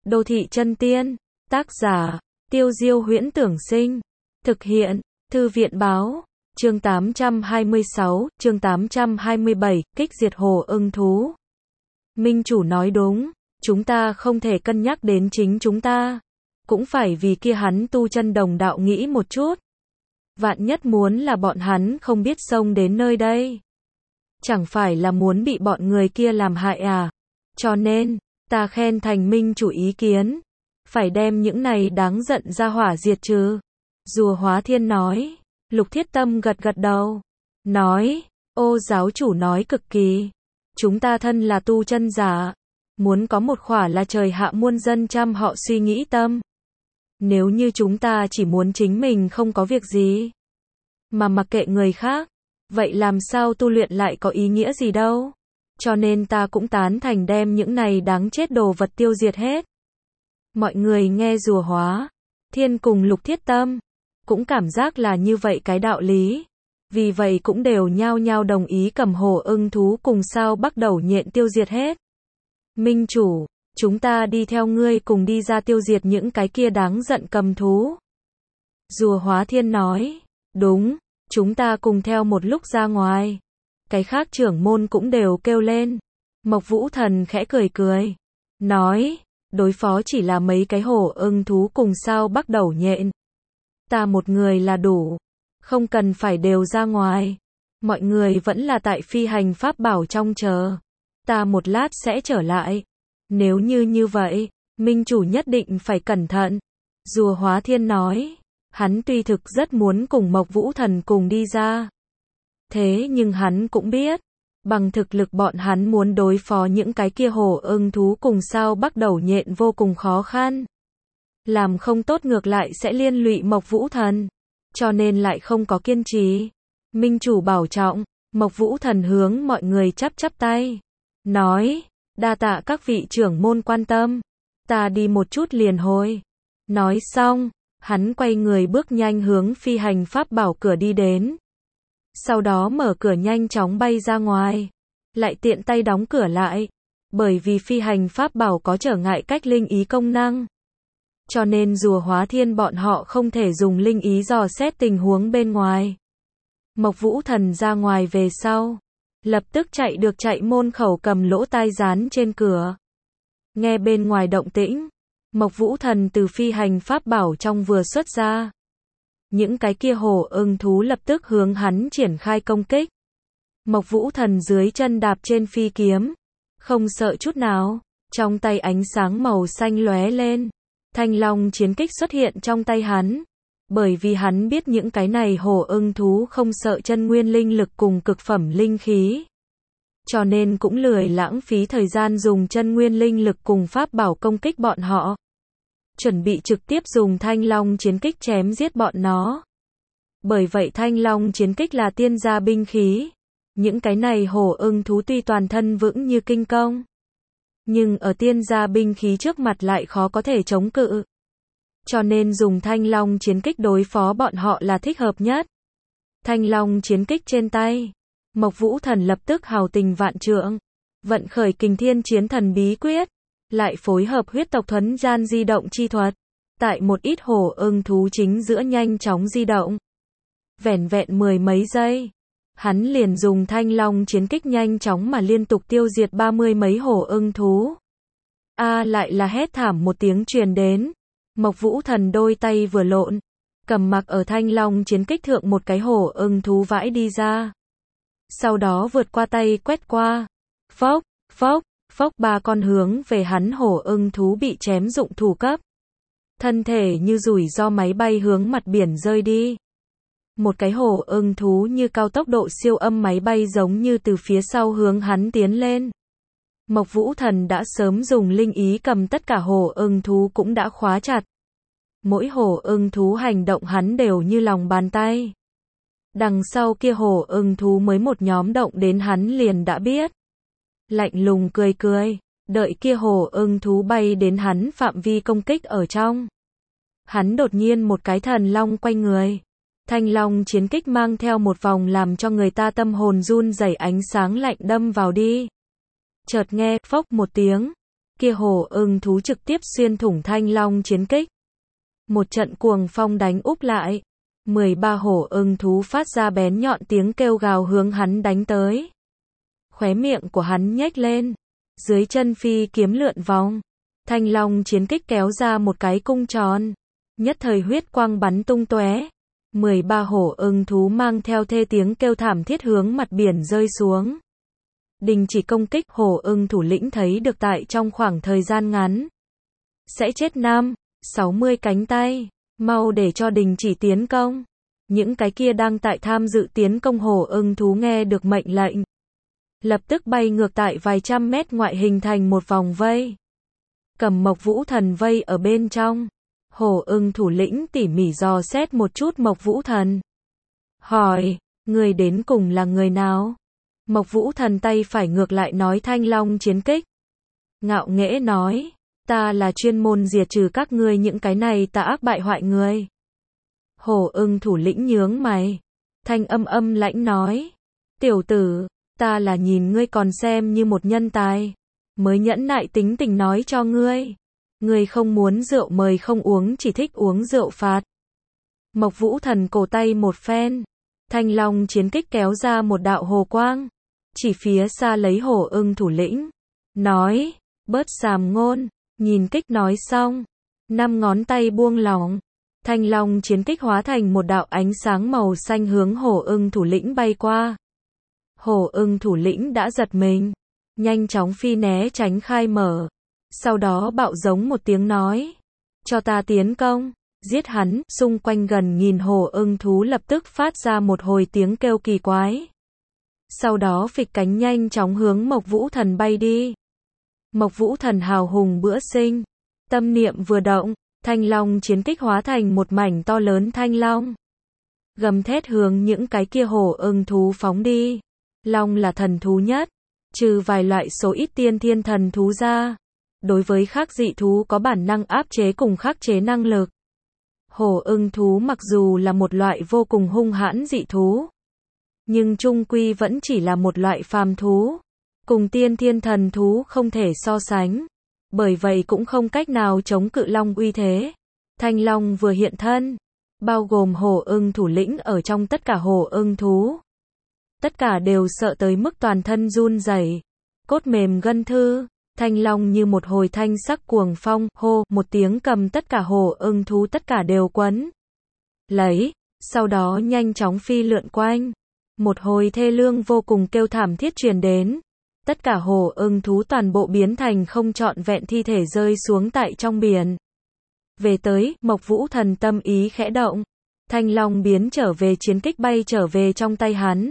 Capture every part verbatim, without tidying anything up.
Đô thị chân tiên. Tác giả, Tiêu Diêu Huyễn Tưởng Sinh. Thực hiện, Thư viện Báo. Chương tám trăm hai mươi sáu, chương tám trăm hai mươi bảy, kích diệt hồ ưng thú. Minh chủ nói đúng, chúng ta không thể cân nhắc đến chính chúng ta. Cũng phải vì kia hắn tu chân đồng đạo nghĩ một chút. Vạn nhất muốn là bọn hắn không biết xông đến nơi đây. Chẳng phải là muốn bị bọn người kia làm hại à? Cho nên, ta khen thành minh chủ ý kiến. Phải đem những này đáng giận ra hỏa diệt trừ. Rùa Hóa Thiên nói. Lục Thiết Tâm gật gật đầu. Nói, ô giáo chủ nói cực kỳ. Chúng ta thân là tu chân giả. Muốn có một khỏa là trời hạ muôn dân trăm họ suy nghĩ tâm. Nếu như chúng ta chỉ muốn chính mình không có việc gì. Mà mặc kệ người khác. Vậy làm sao tu luyện lại có ý nghĩa gì đâu. Cho nên ta cũng tán thành đem những này đáng chết đồ vật tiêu diệt hết. Mọi người nghe Rùa Hóa Thiên cùng Lục Thiết Tâm. Cũng cảm giác là như vậy cái đạo lý. Vì vậy cũng đều nhao nhao đồng ý cầm hồ ưng thú cùng sao bắt đầu nhện tiêu diệt hết. Minh chủ, chúng ta đi theo ngươi cùng đi ra tiêu diệt những cái kia đáng giận cầm thú. Rùa Hóa Thiên nói, đúng, chúng ta cùng theo một lúc ra ngoài. Cái khác trưởng môn cũng đều kêu lên. Mộc Vũ Thần khẽ cười cười. Nói, đối phó chỉ là mấy cái hồ ưng thú cùng sao bắt đầu nhện. Ta một người là đủ. Không cần phải đều ra ngoài. Mọi người vẫn là tại phi hành pháp bảo trong chờ. Ta một lát sẽ trở lại. Nếu như như vậy, Minh chủ nhất định phải cẩn thận. Rùa Hóa Thiên nói. Hắn tuy thực rất muốn cùng Mộc Vũ Thần cùng đi ra. Thế nhưng hắn cũng biết. Bằng thực lực bọn hắn muốn đối phó những cái kia hồ ưng thú cùng sao bắt đầu nhện vô cùng khó khăn. Làm không tốt ngược lại sẽ liên lụy Mộc Vũ Thần. Cho nên lại không có kiên trì. Minh chủ bảo trọng. Mộc Vũ Thần hướng mọi người chắp chắp tay. Nói, đa tạ các vị trưởng môn quan tâm. Ta đi một chút liền hồi. Nói xong, hắn quay người bước nhanh hướng phi hành pháp bảo cửa đi đến. Sau đó mở cửa nhanh chóng bay ra ngoài. Lại tiện tay đóng cửa lại. Bởi vì phi hành pháp bảo có trở ngại cách linh ý công năng. Cho nên Rùa Hóa Thiên bọn họ không thể dùng linh ý dò xét tình huống bên ngoài. Mộc Vũ Thần ra ngoài về sau. Lập tức chạy được chạy môn khẩu cầm lỗ tai dán trên cửa. Nghe bên ngoài động tĩnh. Mộc Vũ Thần từ phi hành pháp bảo trong vừa xuất ra. Những cái kia hồ ưng thú lập tức hướng hắn triển khai công kích. Mộc Vũ Thần dưới chân đạp trên phi kiếm. Không sợ chút nào. Trong tay ánh sáng màu xanh lóe lên. Thanh long chiến kích xuất hiện trong tay hắn. Bởi vì hắn biết những cái này hồ ưng thú không sợ chân nguyên linh lực cùng cực phẩm linh khí. Cho nên cũng lười lãng phí thời gian dùng chân nguyên linh lực cùng pháp bảo công kích bọn họ. Chuẩn bị trực tiếp dùng thanh long chiến kích chém giết bọn nó. Bởi vậy thanh long chiến kích là tiên gia binh khí. Những cái này hồ ưng thú tuy toàn thân vững như kinh công. Nhưng ở tiên gia binh khí trước mặt lại khó có thể chống cự. Cho nên dùng thanh long chiến kích đối phó bọn họ là thích hợp nhất. Thanh long chiến kích trên tay. Mộc Vũ Thần lập tức hào tình vạn trượng. Vận khởi kình thiên chiến thần bí quyết. Lại phối hợp huyết tộc thuấn gian di động chi thuật. Tại một ít hồ ưng thú chính giữa nhanh chóng di động. Vẻn vẹn mười mấy giây. Hắn liền dùng thanh long chiến kích nhanh chóng mà liên tục tiêu diệt ba mươi mấy hồ ưng thú. A lại là hét thảm một tiếng truyền đến. Mộc Vũ Thần đôi tay vừa lộn. Cầm mặc ở thanh long chiến kích thượng một cái hồ ưng thú vãi đi ra. Sau đó vượt qua tay quét qua. Phốc, phốc, phốc ba con hướng về hắn hồ ưng thú bị chém dụng thủ cấp. Thân thể như rủi ro máy bay hướng mặt biển rơi đi. Một cái hồ ưng thú như cao tốc độ siêu âm máy bay giống như từ phía sau hướng hắn tiến lên. Mộc Vũ Thần đã sớm dùng linh ý cầm tất cả hồ ưng thú cũng đã khóa chặt. Mỗi hồ ưng thú hành động hắn đều như lòng bàn tay. Đằng sau kia hồ ưng thú mới một nhóm động đến hắn liền đã biết. Lạnh lùng cười cười, đợi kia hồ ưng thú bay đến hắn phạm vi công kích ở trong. Hắn đột nhiên một cái thần long quay người. Thanh long chiến kích mang theo một vòng làm cho người ta tâm hồn run rẩy ánh sáng lạnh đâm vào đi. Chợt nghe phốc một tiếng, kia hổ ưng thú trực tiếp xuyên thủng thanh long chiến kích. Một trận cuồng phong đánh úp lại. mười ba hổ ưng thú phát ra bén nhọn tiếng kêu gào hướng hắn đánh tới. Khóe miệng của hắn nhếch lên. Dưới chân phi kiếm lượn vòng. Thanh long chiến kích kéo ra một cái cung tròn. Nhất thời huyết quang bắn tung tóe. mười ba hổ ưng thú mang theo thê tiếng kêu thảm thiết hướng mặt biển rơi xuống. Đình chỉ công kích, hổ ưng thủ lĩnh thấy được tại trong khoảng thời gian ngắn sẽ chết năm, sáu mươi cánh tay, mau để cho đình chỉ tiến công. Những cái kia đang tại tham dự tiến công hổ ưng thú nghe được mệnh lệnh, lập tức bay ngược tại vài trăm mét ngoại hình thành một vòng vây. Cầm Mộc Vũ Thần vây ở bên trong. Hổ ưng thủ lĩnh tỉ mỉ dò xét một chút Mộc Vũ Thần. Hỏi, người đến cùng là người nào? Mộc Vũ Thần tay phải ngược lại nói thanh long chiến kích. Ngạo nghễ nói, ta là chuyên môn diệt trừ các ngươi những cái này tà ác bại hoại người. Hổ ưng thủ lĩnh nhướng mày. Thanh âm âm lãnh nói, tiểu tử, ta là nhìn ngươi còn xem như một nhân tài, mới nhẫn nại tính tình nói cho ngươi. Ngươi không muốn rượu mời không uống, chỉ thích uống rượu phạt. Mộc Vũ Thần cổ tay một phen. Thanh long chiến kích kéo ra một đạo hồ quang. Chỉ phía xa lấy hổ ưng thủ lĩnh. Nói, bớt sàm ngôn. Nhìn kích nói xong. Năm ngón tay buông lỏng. Thanh long chiến kích hóa thành một đạo ánh sáng màu xanh hướng hổ ưng thủ lĩnh bay qua. Hổ ưng thủ lĩnh đã giật mình. Nhanh chóng phi né tránh khai mở. Sau đó bạo giống một tiếng nói. Cho ta tiến công. Giết hắn. Xung quanh gần nghìn hổ ưng thú lập tức phát ra một hồi tiếng kêu kỳ quái. Sau đó phịch cánh nhanh chóng hướng Mộc Vũ Thần bay đi. Mộc Vũ Thần hào hùng bữa sinh. Tâm niệm vừa động. Thanh long chiến kích hóa thành một mảnh to lớn thanh long. Gầm thét hướng những cái kia hổ ưng thú phóng đi. Long là thần thú nhất. Trừ vài loại số ít tiên thiên thần thú ra. Đối với khác dị thú có bản năng áp chế cùng khắc chế năng lực. Hổ ưng thú mặc dù là một loại vô cùng hung hãn dị thú, nhưng chung quy vẫn chỉ là một loại phàm thú. Cùng tiên thiên thần thú không thể so sánh. Bởi vậy cũng không cách nào chống cự long uy thế. Thanh long vừa hiện thân, bao gồm hổ ưng thủ lĩnh ở trong tất cả hổ ưng thú. Tất cả đều sợ tới mức toàn thân run rẩy, cốt mềm gân thư. Thanh long như một hồi thanh sắc cuồng phong, hô, một tiếng cầm tất cả hổ ưng thú tất cả đều quấn lấy, sau đó nhanh chóng phi lượn quanh. Một hồi thê lương vô cùng kêu thảm thiết truyền đến. Tất cả hổ ưng thú toàn bộ biến thành không trọn vẹn thi thể rơi xuống tại trong biển. Về tới, Mộc Vũ Thần tâm ý khẽ động. Thanh long biến trở về chiến kích bay trở về trong tay hắn.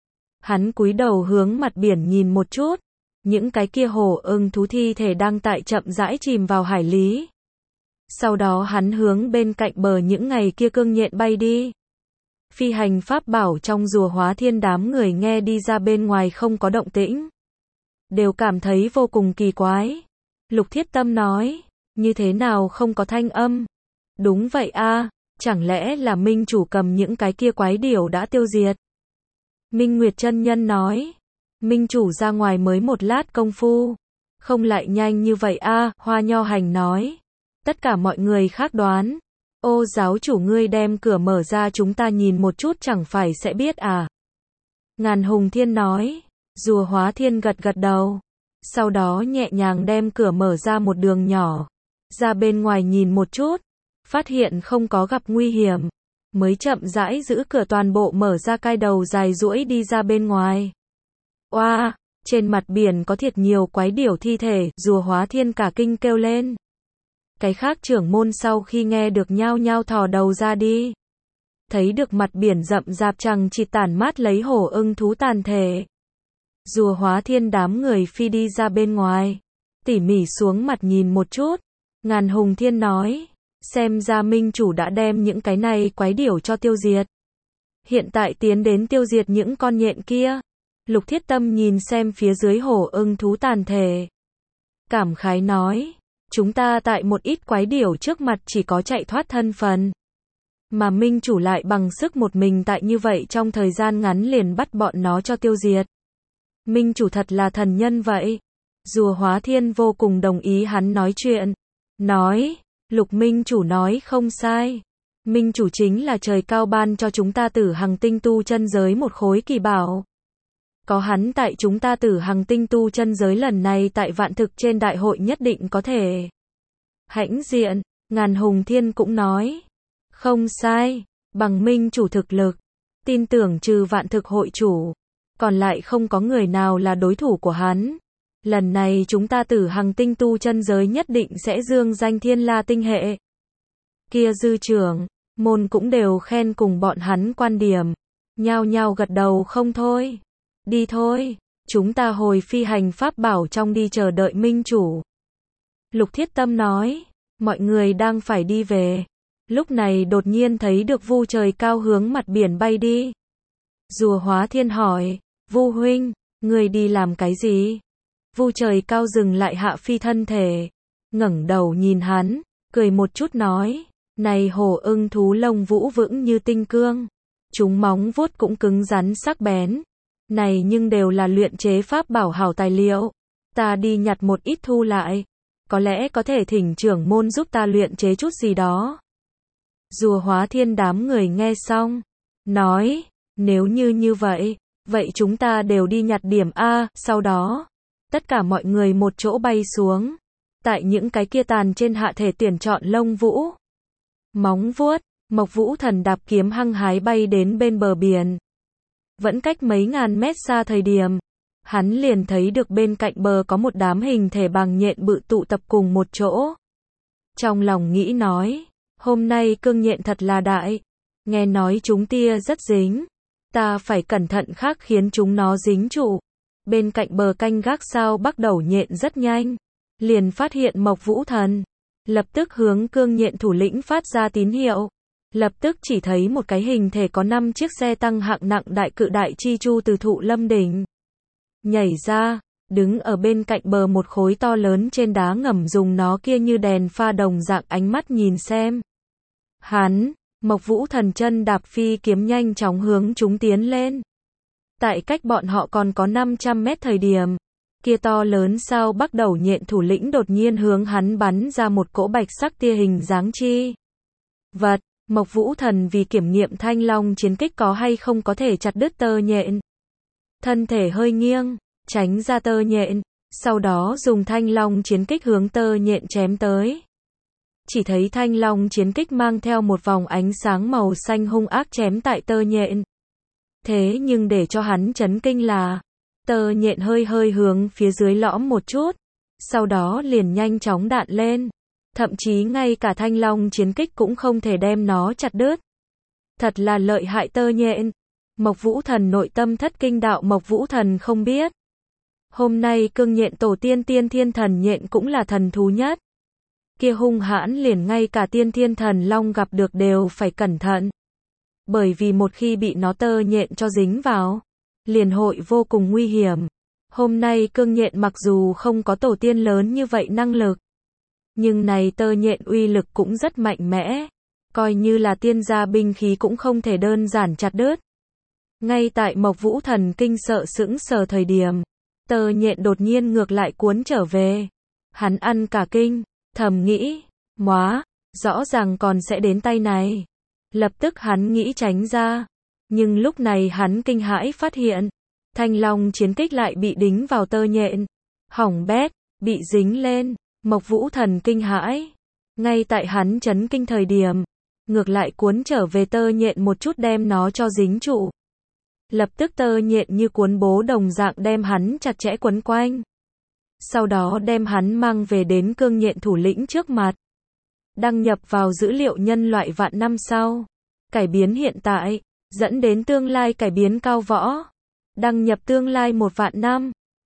Hắn cúi đầu hướng mặt biển nhìn một chút. Những cái kia hổ ưng thú thi thể đang tại chậm rãi chìm vào hải lý. Sau đó hắn hướng bên cạnh bờ những ngày kia cương nhện bay đi. Phi hành pháp bảo trong rùa Hóa Thiên đám người nghe đi ra bên ngoài không có động tĩnh, đều cảm thấy vô cùng kỳ quái. Lục Thiết Tâm nói, như thế nào không có thanh âm? Đúng vậy a, chẳng lẽ là Minh chủ cầm những cái kia quái điểu đã tiêu diệt? Minh Nguyệt chân nhân nói, Minh chủ ra ngoài mới một lát công phu, không lại nhanh như vậy a. Hoa Nho Hành nói, tất cả mọi người khác đoán. Ô giáo chủ ngươi đem cửa mở ra chúng ta nhìn một chút chẳng phải sẽ biết à? Ngàn Hùng Thiên nói, rùa Hóa Thiên gật gật đầu, sau đó nhẹ nhàng đem cửa mở ra một đường nhỏ, ra bên ngoài nhìn một chút, phát hiện không có gặp nguy hiểm, mới chậm rãi giữ cửa toàn bộ mở ra, cai đầu dài duỗi đi ra bên ngoài. Oa, wow, trên mặt biển có thiệt nhiều quái điểu thi thể, rùa Hóa Thiên cả kinh kêu lên. Cái khác trưởng môn sau khi nghe được nhao nhao thò đầu ra đi. Thấy được mặt biển rậm rạp chằng chịt tản mát lấy hổ ưng thú tàn thể. Rùa Hóa Thiên đám người phi đi ra bên ngoài. Tỉ mỉ xuống mặt nhìn một chút. Ngàn Hùng Thiên nói, xem ra Minh chủ đã đem những cái này quái điểu cho tiêu diệt. Hiện tại tiến đến tiêu diệt những con nhện kia. Lục Thiết Tâm nhìn xem phía dưới hổ ưng thú tàn thể. Cảm khái nói, chúng ta tại một ít quái điểu trước mặt chỉ có chạy thoát thân phần. Mà Minh chủ lại bằng sức một mình tại như vậy trong thời gian ngắn liền bắt bọn nó cho tiêu diệt. Minh chủ thật là thần nhân vậy. Rùa Hóa Thiên vô cùng đồng ý hắn nói chuyện. Nói, Lục Minh chủ nói không sai. Minh chủ chính là trời cao ban cho chúng ta Tử Hằng tinh tu chân giới một khối kỳ bảo. Có hắn tại chúng ta Tử Hằng tinh tu chân giới lần này tại vạn thực trên đại hội nhất định có thể hãnh diện. Ngàn Hùng Thiên cũng nói, không sai, bằng Minh chủ thực lực, tin tưởng trừ vạn thực hội chủ, còn lại không có người nào là đối thủ của hắn. Lần này chúng ta Tử Hằng tinh tu chân giới nhất định sẽ dương danh thiên la tinh hệ. Kia dư trưởng, môn cũng đều khen cùng bọn hắn quan điểm, nhao nhao gật đầu không thôi. Đi thôi, chúng ta hồi phi hành pháp bảo trong đi chờ đợi Minh chủ. Lục Thiết Tâm nói, mọi người đang phải đi về. Lúc này đột nhiên thấy được Vu Trời Cao hướng mặt biển bay đi. Rùa Hóa Thiên hỏi, Vu huynh, người đi làm cái gì? Vu Trời Cao dừng lại hạ phi thân thể, ngẩng đầu nhìn hắn, cười một chút nói, này hổ ưng thú lông vũ vững như tinh cương, chúng móng vuốt cũng cứng rắn sắc bén. Này nhưng đều là luyện chế pháp bảo hảo tài liệu, ta đi nhặt một ít thu lại, có lẽ có thể thỉnh trưởng môn giúp ta luyện chế chút gì đó. Rùa Hóa Thiên đám người nghe xong, nói, nếu như như vậy, vậy chúng ta đều đi nhặt điểm A, sau đó, tất cả mọi người một chỗ bay xuống, tại những cái kia tàn trên hạ thể tuyển chọn lông vũ, móng vuốt, Mộc Vũ Thần đạp kiếm hăng hái bay đến bên bờ biển. Vẫn cách mấy ngàn mét xa thời điểm, hắn liền thấy được bên cạnh bờ có một đám hình thể bằng nhện bự tụ tập cùng một chỗ. Trong lòng nghĩ nói, hôm nay cương nhện thật là đại, nghe nói chúng tia rất dính, ta phải cẩn thận khác khiến chúng nó dính trụ. Bên cạnh bờ canh gác sao bắt đầu nhện rất nhanh, liền phát hiện Mộc Vũ Thần, lập tức hướng cương nhện thủ lĩnh phát ra tín hiệu. Lập tức chỉ thấy một cái hình thể có năm chiếc xe tăng hạng nặng đại cự đại chi chu từ thụ lâm đỉnh nhảy ra, đứng ở bên cạnh bờ một khối to lớn trên đá ngầm, dùng nó kia như đèn pha đồng dạng ánh mắt nhìn xem. Hắn, Mộc Vũ Thần chân đạp phi kiếm nhanh chóng hướng chúng tiến lên. Tại cách bọn họ còn có năm trăm mét thời điểm, kia to lớn sao bắt đầu nhện thủ lĩnh đột nhiên hướng hắn bắn ra một cỗ bạch sắc tia hình dáng chi vật. Mộc Vũ Thần vì kiểm nghiệm Thanh Long chiến kích có hay không có thể chặt đứt tơ nhện, thân thể hơi nghiêng, tránh ra tơ nhện, sau đó dùng Thanh Long chiến kích hướng tơ nhện chém tới. Chỉ thấy Thanh Long chiến kích mang theo một vòng ánh sáng màu xanh hung ác chém tại tơ nhện. Thế nhưng để cho hắn chấn kinh là, tơ nhện hơi hơi hướng phía dưới lõm một chút, sau đó liền nhanh chóng đạn lên. Thậm chí ngay cả Thanh Long chiến kích cũng không thể đem nó chặt đứt. Thật là lợi hại tơ nhện. Mộc Vũ Thần nội tâm thất kinh đạo. Mộc Vũ Thần không biết, hôm nay cương nhện tổ tiên tiên thiên thần nhện cũng là thần thú nhất. Kia hung hãn liền ngay cả tiên thiên thần long gặp được đều phải cẩn thận. Bởi vì một khi bị nó tơ nhện cho dính vào, liền hội vô cùng nguy hiểm. Hôm nay cương nhện mặc dù không có tổ tiên lớn như vậy năng lực, nhưng này tơ nhện uy lực cũng rất mạnh mẽ, coi như là tiên gia binh khí cũng không thể đơn giản chặt đứt. Ngay tại Mộc Vũ Thần kinh sợ sững sờ thời điểm, tơ nhện đột nhiên ngược lại cuốn trở về. Hắn ăn cả kinh, thầm nghĩ, móa, rõ ràng còn sẽ đến tay này. Lập tức hắn nghĩ tránh ra, nhưng lúc này hắn kinh hãi phát hiện, Thanh Long chiến kích lại bị đính vào tơ nhện, hỏng bét, bị dính lên. Mộc Vũ Thần kinh hãi, ngay tại hắn chấn kinh thời điểm, ngược lại cuốn trở về tơ nhện một chút đem nó cho dính trụ. Lập tức tơ nhện như cuốn bố đồng dạng đem hắn chặt chẽ quấn quanh. Sau đó đem hắn mang về đến cương nhện thủ lĩnh trước mặt. Đăng nhập vào dữ liệu nhân loại vạn năm sau. Cải biến hiện tại, dẫn đến tương lai cải biến cao võ. Đăng nhập tương lai một vạn năm.